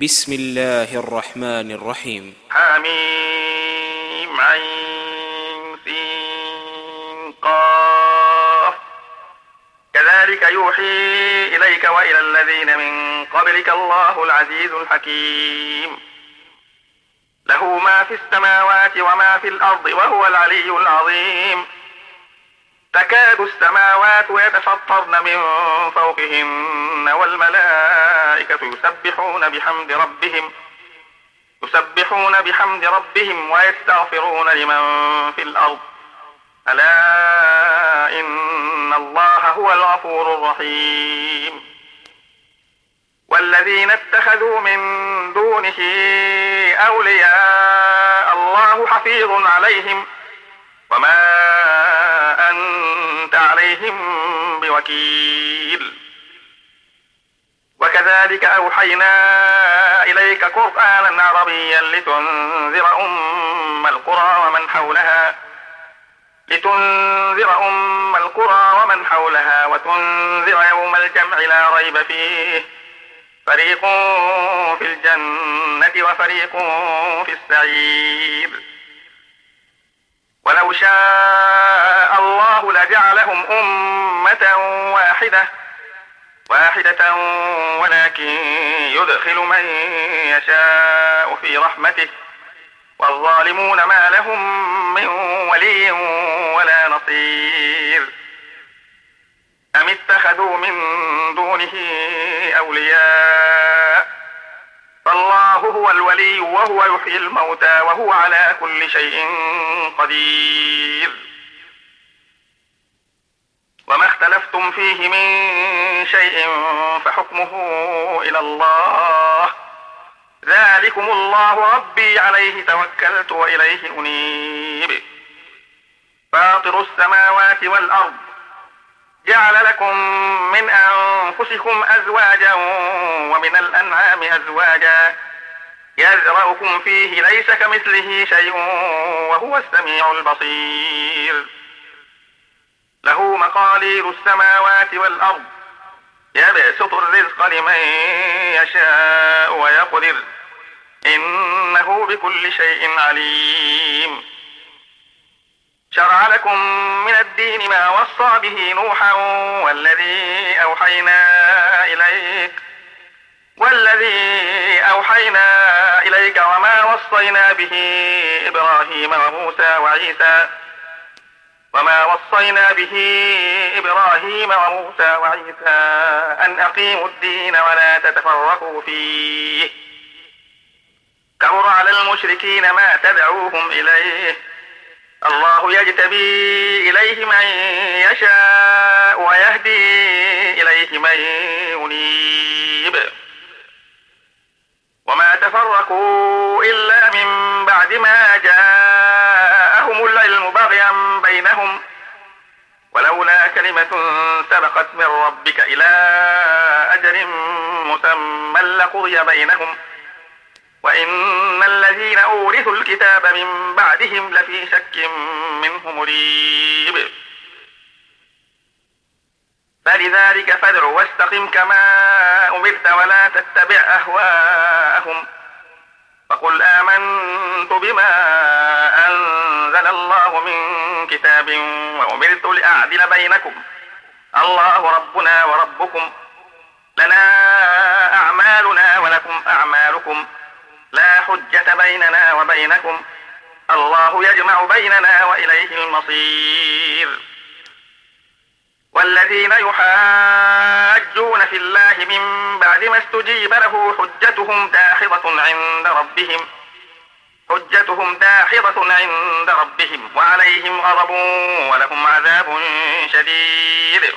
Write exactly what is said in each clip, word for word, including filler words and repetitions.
بسم الله الرحمن الرحيم. حميم عين سين قاف. كذلك يوحي إليك وإلى الذين من قبلك الله العزيز الحكيم. له ما في السماوات وما في الأرض وهو العلي العظيم. تكاد السماوات يتفطرن من فوقهن والملائكة يسبحون بحمد ربهم يسبحون بحمد ربهم ويستغفرون لمن في الأرض ألا إن الله هو الغفور الرحيم. والذين اتخذوا من دونه أولياء الله حفيظ عليهم وما أنت عليهم بوكيل. وكذلك أوحينا إليك قرآنا عربيا لتنذر أم القرى ومن حولها لتنذر أم القرى ومن حولها وتنذر يوم الجمع لا ريب فيه فريق في الجنة وفريق في السعير. ولو شاء الله لجعلهم أمة واحدة واحدة ولكن يدخل من يشاء في رحمته والظالمون ما لهم من ولي ولا نصير. أم اتخذوا من دونه أولياء فالله هو الولي وهو يحيي الموتى وهو على كل شيء قدير. وما اختلفتم فيه من شيء فحكمه إلى الله ذلكم الله ربي عليه توكلت وإليه أنيب. فاطر السماوات والأرض جعل لكم من أنفسكم أزواجا ومن الأنعام أزواجا يزرعكم فيه ليس كمثله شيء وهو السميع البصير. له مقاليد السماوات والأرض يبسط الرزق لمن يشاء ويقدر إنه بكل شيء عليم. شرع لكم من الدين ما وصى به نوحا والذي أوحينا إليك والذي أوحينا إليك وما وصينا به إبراهيم وموسى وعيسى وما وصينا به إبراهيم وموسى وعيسى أن أقيموا الدين ولا تتفرقوا فيه كبر على المشركين ما تدعوهم إليه الله يجتبي إليه من يشاء ويهدي إليه من ينيب. وما تفرقوا إلا من بعد ما جاءهم العلم بغيا بينهم ولولا كلمة سبقت من ربك إلى أجل مسمى لقضي بينهم وإن الذين أورثوا الكتاب من بعدهم لفي شك منه مريب. فلذلك فادع واستقم كما أمرت ولا تتبع أهواءهم فقل آمنت بما أنزل الله من كتاب وأمرت لأعدل بينكم الله ربنا وربكم لنا أعمالنا ولكم أعمالكم لا حجة بيننا وبينكم الله يجمع بيننا وإليه المصير. والذين يحاجون في الله من بعد ما استجيب له حجتهم داحضة عند ربهم حجتهم داحضة عند ربهم وعليهم غضب ولهم عذاب شديد.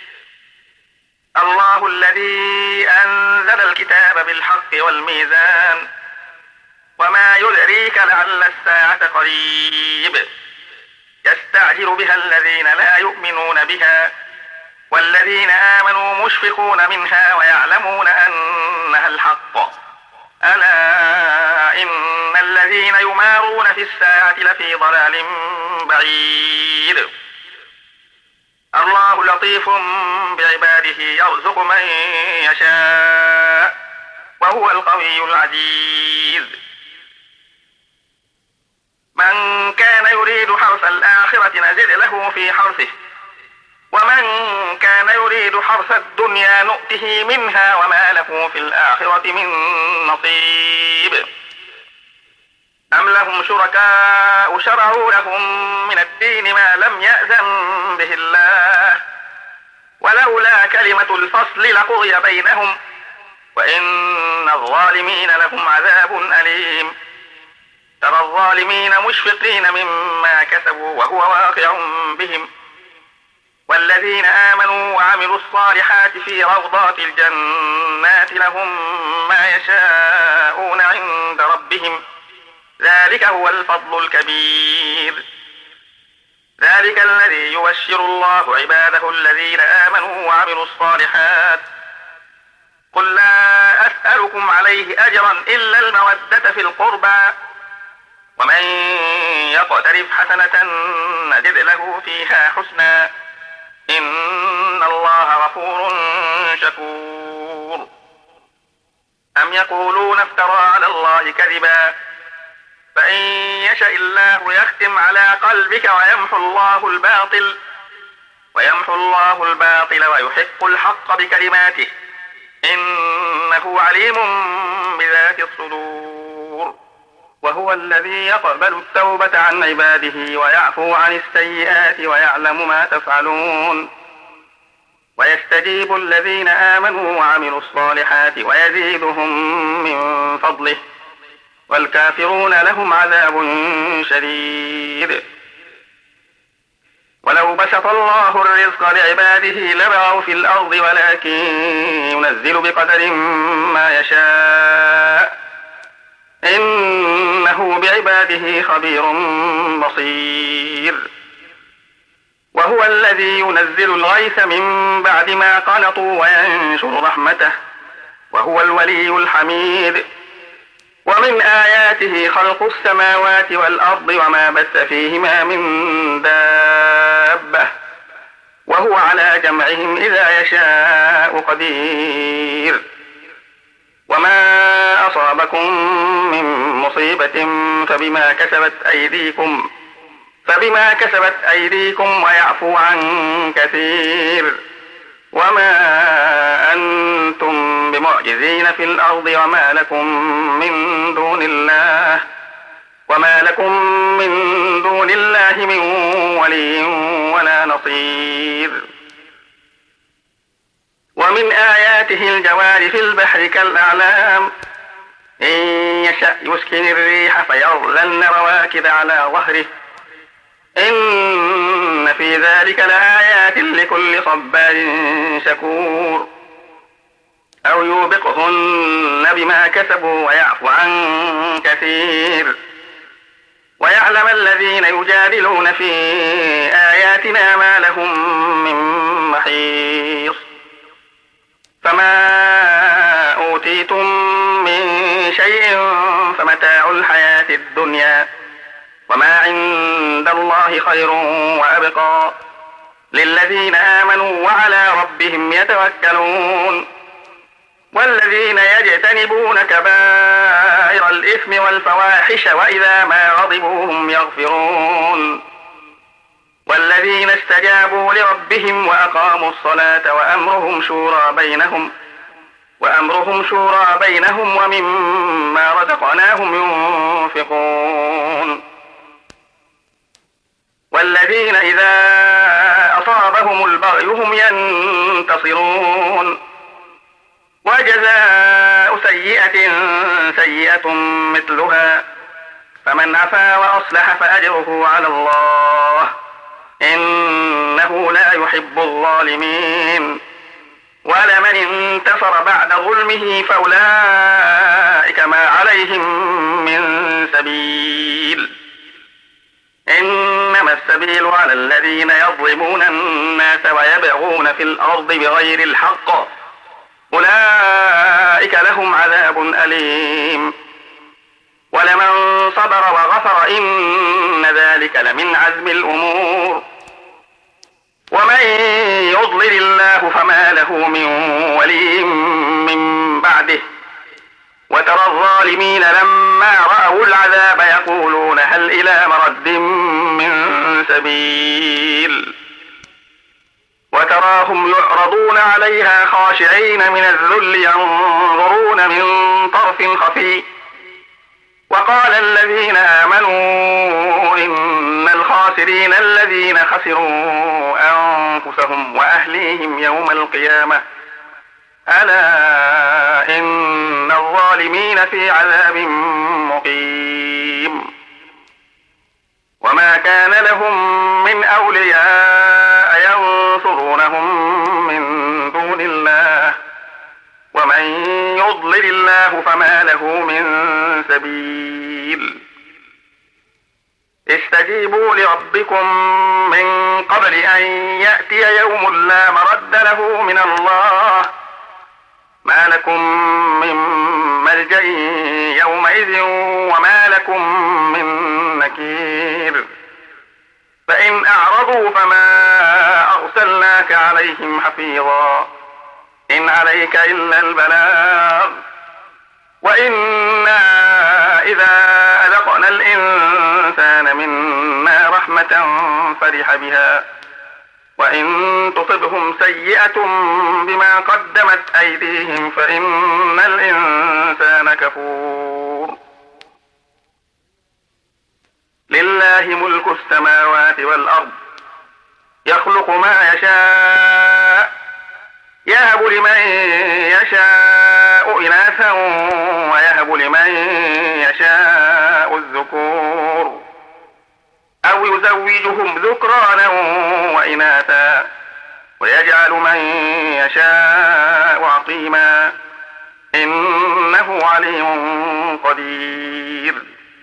الله الذي أنزل الكتاب بالحق والميزان وما يدريك لعل الساعة قريب. يستعجل بها الذين لا يؤمنون بها والذين آمنوا مشفقون منها ويعلمون أنها الحق ألا إن الذين يمارون في الساعة لفي ضلال بعيد. الله لطيف بعباده يرزق من يشاء وهو القوي العزيز. من كان يريد حرث الآخرة نزد له في حرثه ومن كان يريد حرث الدنيا نؤته منها وما له في الآخرة من نصيب. أم لهم شركاء شرعوا لهم من الدين ما لم يأذن به الله ولولا كلمة الفصل لقضي بينهم وإن الظالمين لهم عذاب أليم. ترى الظالمين مشفقين مما كسبوا وهو واقع بهم والذين آمنوا وعملوا الصالحات في روضات الجنات لهم ما يشاءون عند ربهم ذلك هو الفضل الكبير. ذلك الذي يبشر الله عباده الذين آمنوا وعملوا الصالحات قل لا أسألكم عليه أجرا إلا المودة في القربى ومن يقترف حسنة نزد له فيها حسنا إن الله غفور شكور. أم يقولون افترى على الله كذبا فإن يشاء الله يختم على قلبك ويمحو الله الباطل ويمحو الله الباطل ويحق الحق بكلماته إنه عليم بذات الصدور. وهو الذي يقبل التوبة عن عباده ويعفو عن السيئات ويعلم ما تفعلون ويستجيب الذين آمنوا وعملوا الصالحات ويزيدهم من فضله والكافرون لهم عذاب شديد. ولو بسط الله الرزق لعباده لبغوا في الأرض ولكن ينزل بقدر ما يشاء إنه بعباده خبير بصير. وهو الذي ينزل الغيث من بعد ما قنطوا وينشر رحمته وهو الولي الحميد. ومن آياته خلق السماوات والأرض وما بث فيهما من دابة وهو على جمعهم إذا يشاء قدير. وما أصابكم من مصيبة فبما كسبت أيديكم فبما كسبت أيديكم ويعفو عن كثير. وما أنتم بمعجزين في الأرض وما لكم من دون الله وما لكم من دون الله من ولي ولا نصير. ومن آياته الجوار في البحر كالأعلام إن يشأ يسكن الريح فيظللن رواكد على ظهره إن في ذلك لآيات لكل صبار شكور. أو يوبقهن بما كسبوا ويعفو عن كثير. ويعلم الذين يجادلون في آياتنا ما لهم من محيص. فما أوتيتم من شيء فمتاع الحياة الدنيا وما عند الله خير وأبقى للذين آمنوا وعلى ربهم يتوكلون. والذين يجتنبون كبائر الإثم والفواحش وإذا ما غضبوا هم يغفرون. والذين استجابوا لربهم وأقاموا الصلاة وأمرهم شورى بينهم وأمرهم شورى بينهم ومما رزقناهم ينفقون. والذين إذا أصابهم البغي هم ينتصرون. وجزاء سيئة سيئة مثلها فمن عفا وأصلح فأجره على الله إنه لا يحب الظالمين. ولمن انتصر بعد ظلمه فأولئك ما عليهم من سبيل إنما السبيل على الذين يظلمون الناس ويبغون في الأرض بغير الحق أولئك لهم عذاب أليم. ولمن صبر وغفر إن ذلك لمن عزم الأمور. ومن يضلل الله فما له من ولي من بعده وترى الظالمين لما رأوا العذاب يقولون هل إلى مرد من سبيل وتراهم يعرضون عليها خاشعين من الذل ينظرون من طرف خفي وقال الذين آمنوا إن الخاسرين الذين خسروا أنفسهم وأهليهم يوم القيامة ألا إن الظالمين في عذاب مقيم وما كان لهم من أولياء ينصرونهم من دون الله ومن يضلل الله فما له من سبيل استجيبوا لربكم من قبل أن يأتي يوم لا مرد له من الله ما لكم من ملجأ يومئذ وما لكم من نكير فإن أعرضوا فما أرسلناك عليهم حفيظا إن عليك إلا البلاغ وإنا إذا أذقنا الإنسان منا رحمة فرح بها وإن تصبهم سيئة بما قدمت أيديهم فإن الإنسان كفور لله ملك السماوات والأرض يخلق ما يشاء يهب لمن يشاء إناثا ويهب لمن يشاء الذكور أو يزوجهم ذكرانا وإناثا ويجعل من يشاء عقيما إنه عليم قدير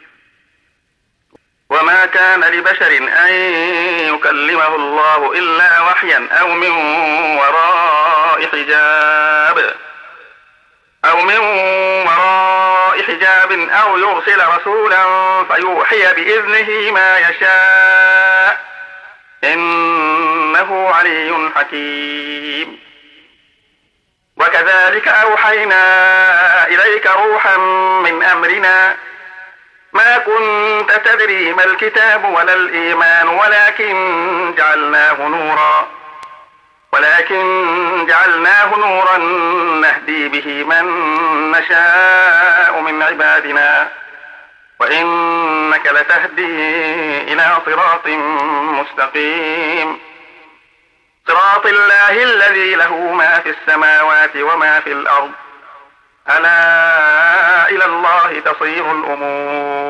وما كان لبشر أن يكلمه الله إلا وحيا أو من وراء حجاب أو من وراء حجاب أو يرسل رسولا فيوحي بإذنه ما يشاء إنه علي حكيم وكذلك أوحينا إليك روحا من أمرنا ما كنت تدري ما الكتاب ولا الإيمان ولكن جعلناه نورا ولكن جعلناه نورا نهدي به من نشاء من عبادنا وإنك لتهدي إلى صراط مستقيم صراط الله الذي له ما في السماوات وما في الأرض ألا إلى الله تصير الأمور